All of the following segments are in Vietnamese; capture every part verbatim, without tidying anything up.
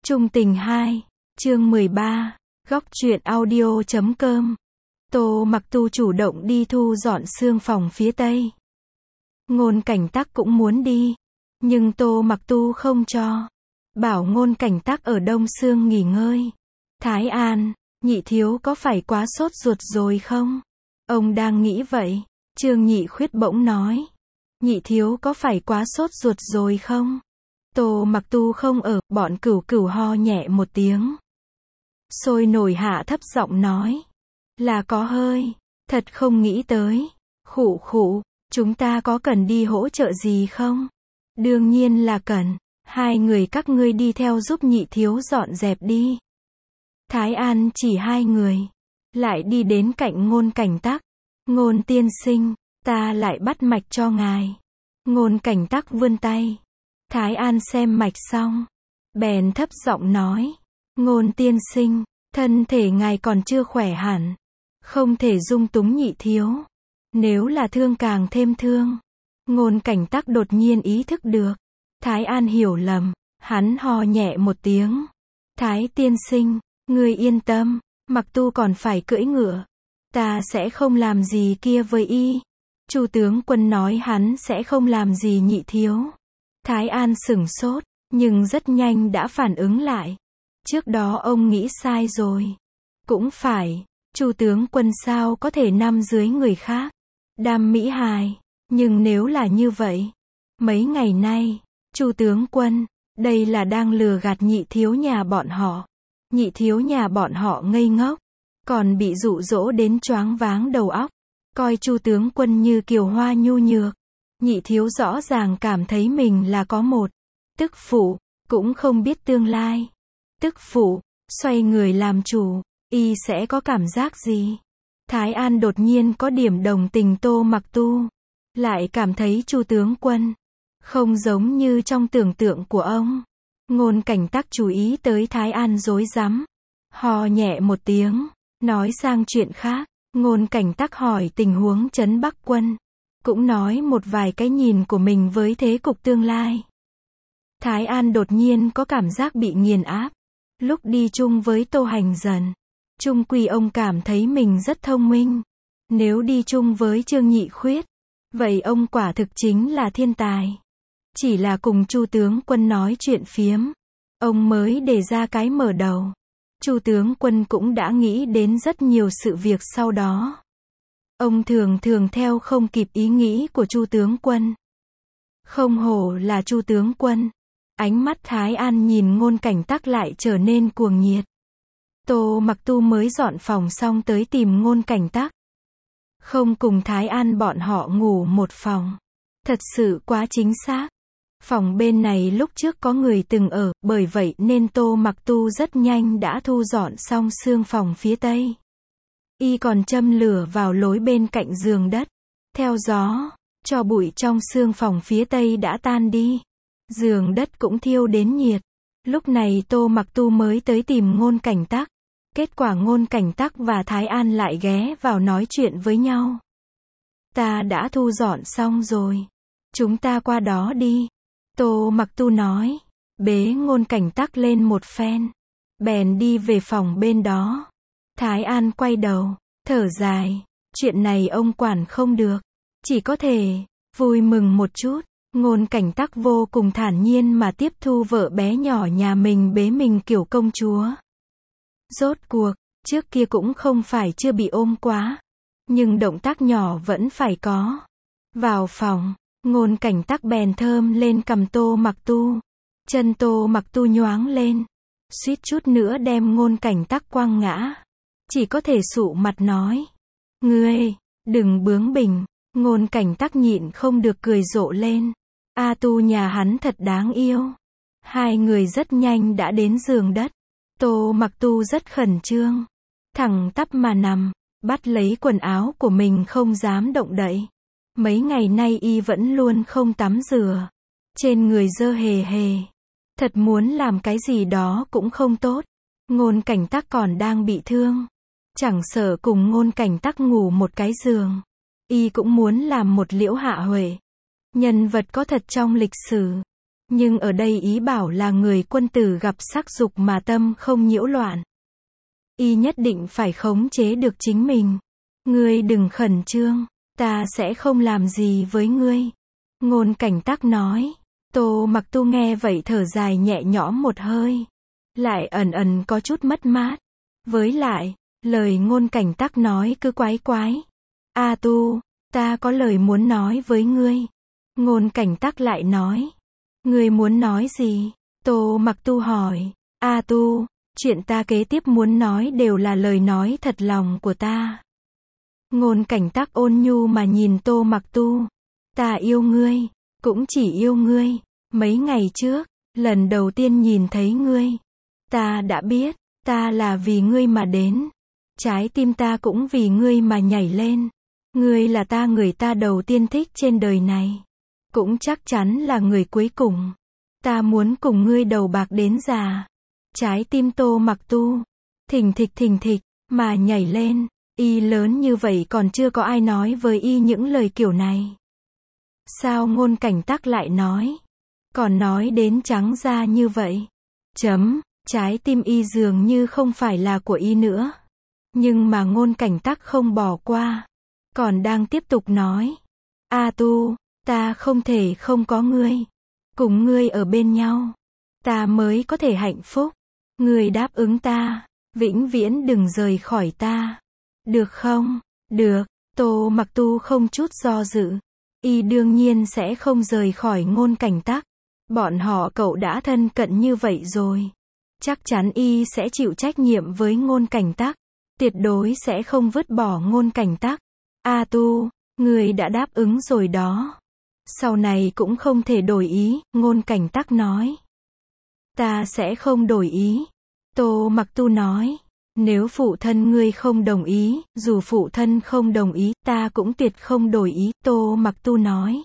Chung tình hai, chương mười ba, góc truyện audio chấm com. Tô Mặc Tu chủ động đi thu dọn xương phòng phía tây. Ngôn Cảnh Tắc cũng muốn đi, nhưng Tô Mặc Tu không cho. Bảo Ngôn Cảnh Tắc ở Đông Xương nghỉ ngơi. Thái An, nhị thiếu có phải quá sốt ruột rồi không? Ông đang nghĩ vậy. Trương Nhị Khuyết bỗng nói. Nhị thiếu có phải quá sốt ruột rồi không? Tô Mặc Tu không ở, bọn cửu cửu ho nhẹ một tiếng. Sôi nổi hạ thấp giọng nói. Là có hơi, thật không nghĩ tới. Khụ khụ, chúng ta có cần đi hỗ trợ gì không? Đương nhiên là cần. Hai người các ngươi đi theo giúp nhị thiếu dọn dẹp đi. Thái An chỉ hai người. Lại đi đến cạnh Ngôn Cảnh Tắc. Ngôn tiên sinh, ta lại bắt mạch cho ngài. Ngôn Cảnh Tắc vươn tay. Thái An xem mạch xong. Bèn thấp giọng nói. Ngôn tiên sinh, thân thể ngài còn chưa khỏe hẳn. Không thể dung túng nhị thiếu. Nếu là thương càng thêm thương. Ngôn Cảnh Tắc đột nhiên ý thức được. Thái An hiểu lầm. Hắn ho nhẹ một tiếng. Thái tiên sinh, ngươi yên tâm. Mặc Tu còn phải cưỡi ngựa. Ta sẽ không làm gì kia với y. Chu tướng quân nói hắn sẽ không làm gì nhị thiếu. Thái An sửng sốt, nhưng rất nhanh đã phản ứng lại. Trước đó ông nghĩ sai rồi. Cũng phải, Chu tướng quân sao có thể nằm dưới người khác. Đam mỹ hài, nhưng nếu là như vậy, mấy ngày nay, Chu tướng quân, đây là đang lừa gạt nhị thiếu nhà bọn họ. Nhị thiếu nhà bọn họ ngây ngốc, còn bị dụ dỗ đến choáng váng đầu óc, coi Chu tướng quân như kiều hoa nhu nhược. Nhị thiếu rõ ràng cảm thấy mình là có một tức phụ, cũng không biết tương lai. Tức phụ, xoay người làm chủ, y sẽ có cảm giác gì? Thái An đột nhiên có điểm đồng tình Tô Mặc Tu, lại cảm thấy Chu tướng quân không giống như trong tưởng tượng của ông. Ngôn Cảnh Tắc chú ý tới Thái An rối rắm, ho nhẹ một tiếng, nói sang chuyện khác. Ngôn Cảnh Tắc hỏi tình huống trấn Bắc quân, cũng nói một vài cái nhìn của mình với thế cục tương lai. Thái An đột nhiên có cảm giác bị nghiền áp. Lúc đi chung với Tô Hành Dần, chung quy ông cảm thấy mình rất thông minh. Nếu đi chung với Trương Nhị Khuyết, vậy ông quả thực chính là thiên tài. Chỉ là cùng Chu tướng quân nói chuyện phiếm, ông mới đề ra cái mở đầu. Chu tướng quân cũng đã nghĩ đến rất nhiều sự việc sau đó. Ông thường thường theo không kịp ý nghĩ của Chu tướng quân. Không hổ là Chu tướng quân. Ánh mắt Thái An nhìn Ngôn Cảnh Tắc lại trở nên cuồng nhiệt. Tô Mặc Tu mới dọn phòng xong tới tìm Ngôn Cảnh Tắc. Không cùng Thái An bọn họ ngủ một phòng. Thật sự quá chính xác. Phòng bên này lúc trước có người từng ở, bởi vậy nên Tô Mặc Tu rất nhanh đã thu dọn xong xương phòng phía tây. Y còn châm lửa vào lối bên cạnh giường đất. Theo gió, cho bụi trong xương phòng phía tây đã tan đi. Giường đất cũng thiêu đến nhiệt. Lúc này Tô Mặc Tu mới tới tìm Ngôn Cảnh Tắc. Kết quả Ngôn Cảnh Tắc và Thái An lại ghé vào nói chuyện với nhau. Ta đã thu dọn xong rồi. Chúng ta qua đó đi. Tô Mặc Tu nói. Bế Ngôn Cảnh Tắc lên một phen. Bèn đi về phòng bên đó. Thái An quay đầu, thở dài. Chuyện này ông quản không được. Chỉ có thể vui mừng một chút. Ngôn Cảnh Tắc vô cùng thản nhiên mà tiếp thu vợ bé nhỏ nhà mình bế mình kiểu công chúa. Rốt cuộc, trước kia cũng không phải chưa bị ôm quá. Nhưng động tác nhỏ vẫn phải có. Vào phòng, Ngôn Cảnh Tắc bèn thơm lên cằm Tô Mặc Tu. Chân Tô Mặc Tu nhoáng lên. Suýt chút nữa đem Ngôn Cảnh Tắc quăng ngã. Chỉ có thể sụ mặt nói. Ngươi, đừng bướng bỉnh. Ngôn Cảnh Tắc nhịn không được cười rộ lên. A Tu nhà hắn thật đáng yêu. Hai người rất nhanh đã đến giường đất. Tô Mặc Tu rất khẩn trương. Thẳng tắp mà nằm, bắt lấy quần áo của mình không dám động đậy. Mấy ngày nay y vẫn luôn không tắm rửa. Trên người dơ hề hề. Thật muốn làm cái gì đó cũng không tốt. Ngôn Cảnh Tắc còn đang bị thương. Chẳng sợ cùng Ngôn Cảnh Tắc ngủ một cái giường. Y cũng muốn làm một Liễu Hạ Huệ. Nhân vật có thật trong lịch sử. Nhưng ở đây ý bảo là người quân tử gặp sắc dục mà tâm không nhiễu loạn. Y nhất định phải khống chế được chính mình. Ngươi đừng khẩn trương, ta sẽ không làm gì với ngươi. Ngôn Cảnh Tắc nói. Tô Mặc Tu nghe vậy thở dài nhẹ nhõm một hơi. Lại ẩn ẩn có chút mất mát. Với lại, lời Ngôn Cảnh Tắc nói cứ quái quái. A Tu, ta có lời muốn nói với ngươi. Ngôn Cảnh Tắc lại nói. Ngươi muốn nói gì? Tô Mặc Tu hỏi. A Tu, chuyện ta kế tiếp muốn nói đều là lời nói thật lòng của ta. Ngôn Cảnh Tắc ôn nhu mà nhìn Tô Mặc Tu. Ta yêu ngươi, cũng chỉ yêu ngươi. Mấy ngày trước, lần đầu tiên nhìn thấy ngươi, ta đã biết, ta là vì ngươi mà đến. Trái tim ta cũng vì ngươi mà nhảy lên. Ngươi là ta người ta đầu tiên thích trên đời này. Cũng chắc chắn là người cuối cùng. Ta muốn cùng ngươi đầu bạc đến già. Trái tim Tô Mặc Tu, thình thịch thình thịch, mà nhảy lên. Y lớn như vậy còn chưa có ai nói với y những lời kiểu này. Sao Ngôn Cảnh Tắc lại nói? Còn nói đến trắng ra như vậy. Chấm, trái tim y dường như không phải là của y nữa. Nhưng mà Ngôn Cảnh Tắc không bỏ qua. Còn đang tiếp tục nói. A Tu, ta không thể không có ngươi. Cùng ngươi ở bên nhau. Ta mới có thể hạnh phúc. Ngươi đáp ứng ta. Vĩnh viễn đừng rời khỏi ta. Được không? Được. Tô Mặc Tu không chút do dự. Y đương nhiên sẽ không rời khỏi Ngôn Cảnh Tắc. Bọn họ cậu đã thân cận như vậy rồi. Chắc chắn y sẽ chịu trách nhiệm với Ngôn Cảnh Tắc. Tuyệt đối sẽ không vứt bỏ Ngôn Cảnh Tắc. A Tu, người đã đáp ứng rồi đó. Sau này cũng không thể đổi ý, Ngôn Cảnh Tắc nói. Ta sẽ không đổi ý. Tô Mặc Tu nói. Nếu phụ thân ngươi không đồng ý, dù phụ thân không đồng ý, ta cũng tuyệt không đổi ý, Tô Mặc Tu nói.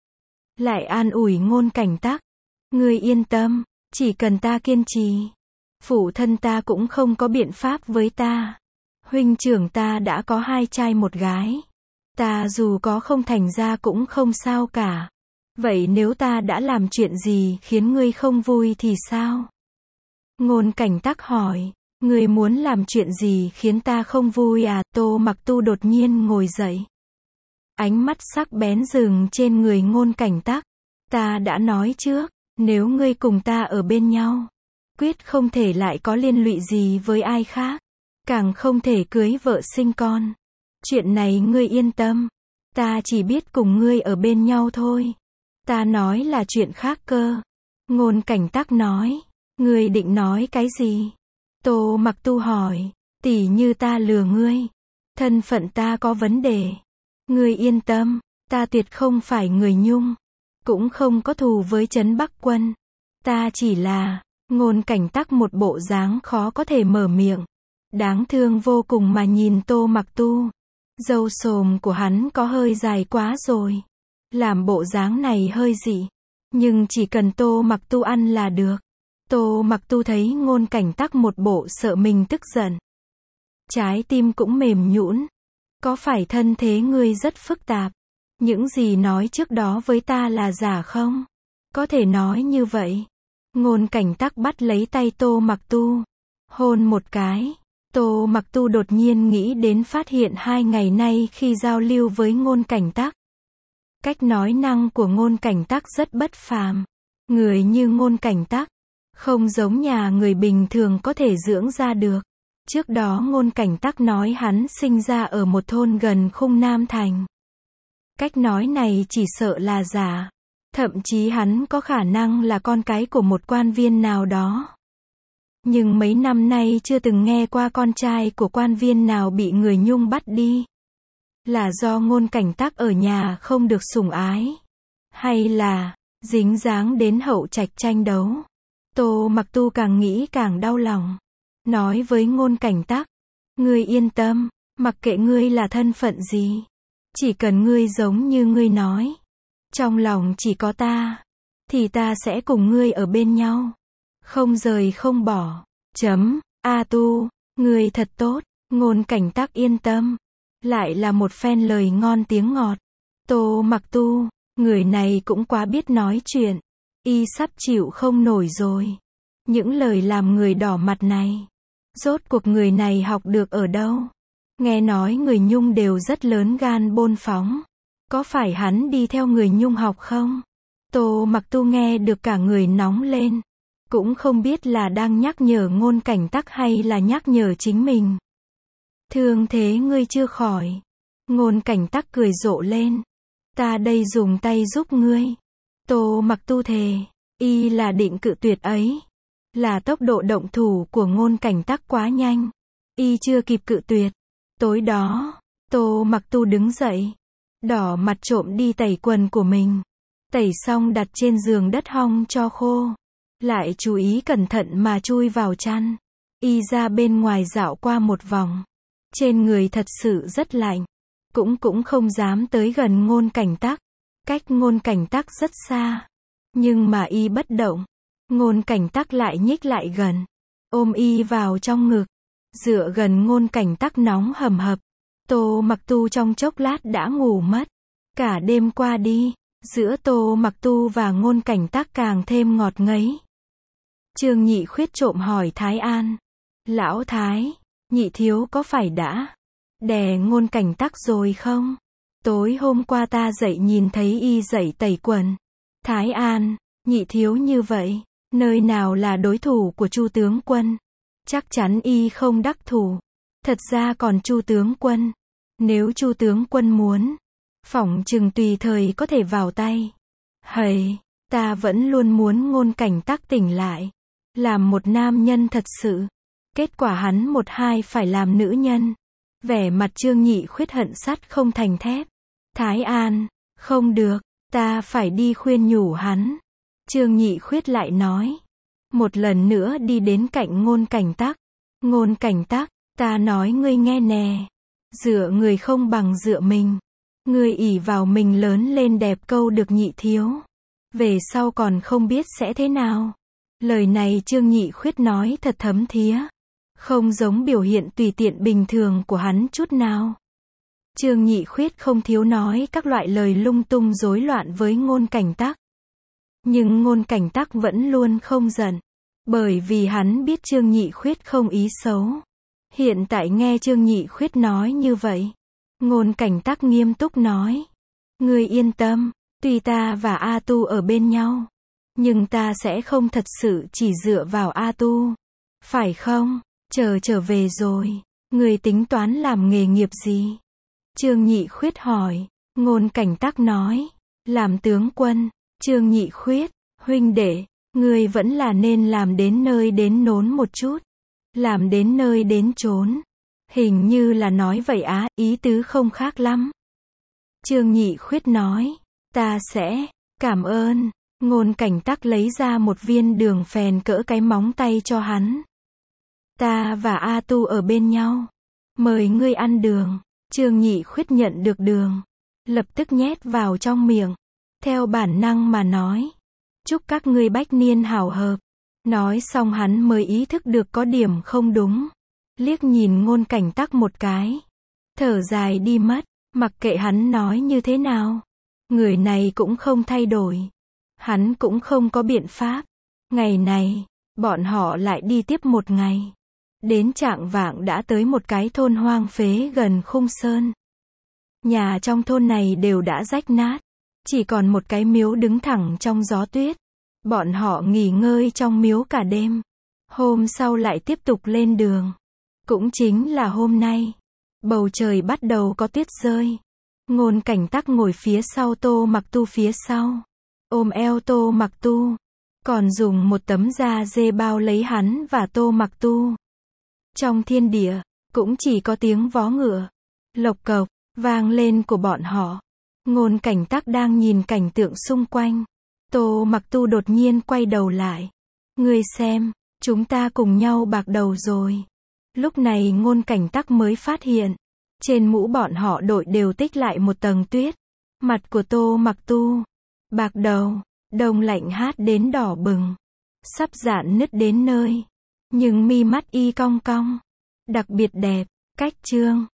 Lại an ủi Ngôn Cảnh Tắc. Ngươi yên tâm, chỉ cần ta kiên trì. Phụ thân ta cũng không có biện pháp với ta. Huynh trưởng ta đã có hai trai một gái. Ta dù có không thành ra cũng không sao cả. Vậy nếu ta đã làm chuyện gì khiến ngươi không vui thì sao? Ngôn Cảnh Tắc hỏi. Ngươi muốn làm chuyện gì khiến ta không vui à? Tô Mặc Tu đột nhiên ngồi dậy. Ánh mắt sắc bén dừng trên người Ngôn Cảnh Tắc. Ta đã nói trước, nếu ngươi cùng ta ở bên nhau, quyết không thể lại có liên lụy gì với ai khác. Càng không thể cưới vợ sinh con. Chuyện này ngươi yên tâm. Ta chỉ biết cùng ngươi ở bên nhau thôi. Ta nói là chuyện khác cơ. Ngôn Cảnh Tắc nói. Ngươi định nói cái gì? Tô Mặc Tu hỏi. Tỉ như ta lừa ngươi. Thân phận ta có vấn đề. Ngươi yên tâm. Ta tuyệt không phải người Nhung. Cũng không có thù với Trấn Bắc Quân. Ta chỉ là... Ngôn Cảnh Tắc một bộ dáng khó có thể mở miệng. Đáng thương vô cùng mà nhìn Tô Mặc Tu. Râu xồm của hắn có hơi dài quá rồi. Làm bộ dáng này hơi dị. Nhưng chỉ cần Tô Mặc Tu ăn là được. Tô Mặc Tu thấy Ngôn Cảnh Tắc một bộ sợ mình tức giận. Trái tim cũng mềm nhũn. Có phải thân thế ngươi rất phức tạp? Những gì nói trước đó với ta là giả không? Có thể nói như vậy. Ngôn Cảnh Tắc bắt lấy tay Tô Mặc Tu. Hôn một cái. Tô Mặc Tu đột nhiên nghĩ đến phát hiện hai ngày nay khi giao lưu với Ngôn Cảnh Tắc. Cách nói năng của Ngôn Cảnh Tắc rất bất phàm. Người như Ngôn Cảnh Tắc, không giống nhà người bình thường có thể dưỡng ra được. Trước đó Ngôn Cảnh Tắc nói hắn sinh ra ở một thôn gần Khung Nam Thành. Cách nói này chỉ sợ là giả. Thậm chí hắn có khả năng là con cái của một quan viên nào đó. Nhưng mấy năm nay chưa từng nghe qua con trai của quan viên nào bị người Nhung bắt đi. Là do Ngôn Cảnh Tắc ở nhà không được sủng ái? Hay là dính dáng đến hậu trạch tranh đấu? Tô Mặc Tu càng nghĩ càng đau lòng. Nói với Ngôn Cảnh Tắc. Ngươi yên tâm, mặc kệ ngươi là thân phận gì. Chỉ cần ngươi giống như ngươi nói. Trong lòng chỉ có ta. Thì ta sẽ cùng ngươi ở bên nhau. Không rời không bỏ. Chấm. A Tu, ngươi thật tốt. Ngôn Cảnh Tắc yên tâm. Lại là một phen lời ngon tiếng ngọt. Tô Mặc Tu, người này cũng quá biết nói chuyện. Y sắp chịu không nổi rồi. Những lời làm người đỏ mặt này. Rốt cuộc người này học được ở đâu? Nghe nói người Nhung đều rất lớn gan bôn phóng. Có phải hắn đi theo người Nhung học không? Tô Mặc Tu nghe được cả người nóng lên. Cũng không biết là đang nhắc nhở Ngôn Cảnh Tắc hay là nhắc nhở chính mình. Thương thế ngươi chưa khỏi. Ngôn Cảnh Tắc cười rộ lên. Ta đây dùng tay giúp ngươi. Tô Mặc Tu thề. Y là định cự tuyệt ấy. Là tốc độ động thủ của Ngôn Cảnh Tắc quá nhanh. Y chưa kịp cự tuyệt. Tối đó, Tô Mặc Tu đứng dậy. Đỏ mặt trộm đi tẩy quần của mình. Tẩy xong đặt trên giường đất hong cho khô. Lại chú ý cẩn thận mà chui vào chăn. Y ra bên ngoài dạo qua một vòng. Trên người thật sự rất lạnh. Cũng cũng không dám tới gần Ngôn Cảnh Tắc. Cách Ngôn Cảnh Tắc rất xa. Nhưng mà Y bất động. Ngôn Cảnh Tắc lại nhích lại gần. Ôm Y vào trong ngực. Dựa gần Ngôn Cảnh Tắc nóng hầm hập. Tô Mặc Tu trong chốc lát đã ngủ mất. Cả đêm qua đi, giữa Tô Mặc Tu và Ngôn Cảnh Tắc càng thêm ngọt ngấy. Trương Nhị Khuyết trộm hỏi Thái An. Lão Thái, nhị thiếu có phải đã đè Ngôn Cảnh Tắc rồi không? Tối hôm qua ta dậy nhìn thấy y dậy tẩy quần. Thái An, nhị thiếu như vậy, nơi nào là đối thủ của Chu tướng quân? Chắc chắn y không đắc thủ. Thật ra còn Chu tướng quân. Nếu Chu tướng quân muốn, phỏng chừng tùy thời có thể vào tay. Hầy, ta vẫn luôn muốn Ngôn Cảnh Tắc tỉnh lại. Làm một nam nhân thật sự. Kết quả hắn một hai phải làm nữ nhân. Vẻ mặt Trương Nhị Khuyết hận sắt không thành thép. Thái An, không được, ta phải đi khuyên nhủ hắn. Trương Nhị Khuyết lại nói. Một lần nữa đi đến cạnh Ngôn Cảnh Tắc. Ngôn Cảnh Tắc, ta nói ngươi nghe nè. Dựa người không bằng dựa mình. Ngươi ỷ vào mình lớn lên đẹp câu được nhị thiếu. Về sau còn không biết sẽ thế nào. Lời này Trương Nhị Khuyết nói thật thấm thía. Không giống biểu hiện tùy tiện bình thường của hắn chút nào. Trương Nhị Khuyết không thiếu nói các loại lời lung tung rối loạn với Ngôn Cảnh Tắc. Nhưng Ngôn Cảnh Tắc vẫn luôn không giận. Bởi vì hắn biết Trương Nhị Khuyết không ý xấu. Hiện tại nghe Trương Nhị Khuyết nói như vậy. Ngôn Cảnh Tắc nghiêm túc nói. Ngươi yên tâm, tuy ta và A Tu ở bên nhau. Nhưng ta sẽ không thật sự chỉ dựa vào A Tu. Phải không? Chờ trở về rồi. Ngươi tính toán làm nghề nghiệp gì? Trương Nhị Khuyết hỏi. Ngôn Cảnh Tắc nói. Làm tướng quân. Trương Nhị Khuyết. Huynh đệ, ngươi vẫn là nên làm đến nơi đến nốn một chút. Làm đến nơi đến chốn. Hình như là nói vậy á, ý tứ không khác lắm. Trương Nhị Khuyết nói. Ta sẽ. Cảm ơn. Ngôn Cảnh Tắc lấy ra một viên đường phèn cỡ cái móng tay cho hắn. Ta và A Tu ở bên nhau. Mời ngươi ăn đường. Trương Nhị Khuyết nhận được đường. Lập tức nhét vào trong miệng. Theo bản năng mà nói. Chúc các ngươi bách niên hảo hợp. Nói xong hắn mới ý thức được có điểm không đúng. Liếc nhìn Ngôn Cảnh Tắc một cái. Thở dài đi mất. Mặc kệ hắn nói như thế nào. Người này cũng không thay đổi. Hắn cũng không có biện pháp. Ngày này, bọn họ lại đi tiếp một ngày. Đến chạng vạng đã tới một cái thôn hoang phế gần Khung Sơn. Nhà trong thôn này đều đã rách nát. Chỉ còn một cái miếu đứng thẳng trong gió tuyết. Bọn họ nghỉ ngơi trong miếu cả đêm. Hôm sau lại tiếp tục lên đường. Cũng chính là hôm nay. Bầu trời bắt đầu có tuyết rơi. Ngôn Cảnh Tắc ngồi phía sau Tô Mặc Tu phía sau. Ôm eo Tô Mặc Tu. Còn dùng một tấm da dê bao lấy hắn và Tô Mặc Tu. Trong thiên địa, cũng chỉ có tiếng vó ngựa. Lộc cộc, vang lên của bọn họ. Ngôn Cảnh Tắc đang nhìn cảnh tượng xung quanh. Tô Mặc Tu đột nhiên quay đầu lại. Ngươi xem, chúng ta cùng nhau bạc đầu rồi. Lúc này Ngôn Cảnh Tắc mới phát hiện. Trên mũ bọn họ đội đều tích lại một tầng tuyết. Mặt của Tô Mặc Tu. Bạc đầu, đông lạnh hát đến đỏ bừng. Sắp rạn nứt đến nơi. Nhưng mi mắt y cong cong. Đặc biệt đẹp, cách chương.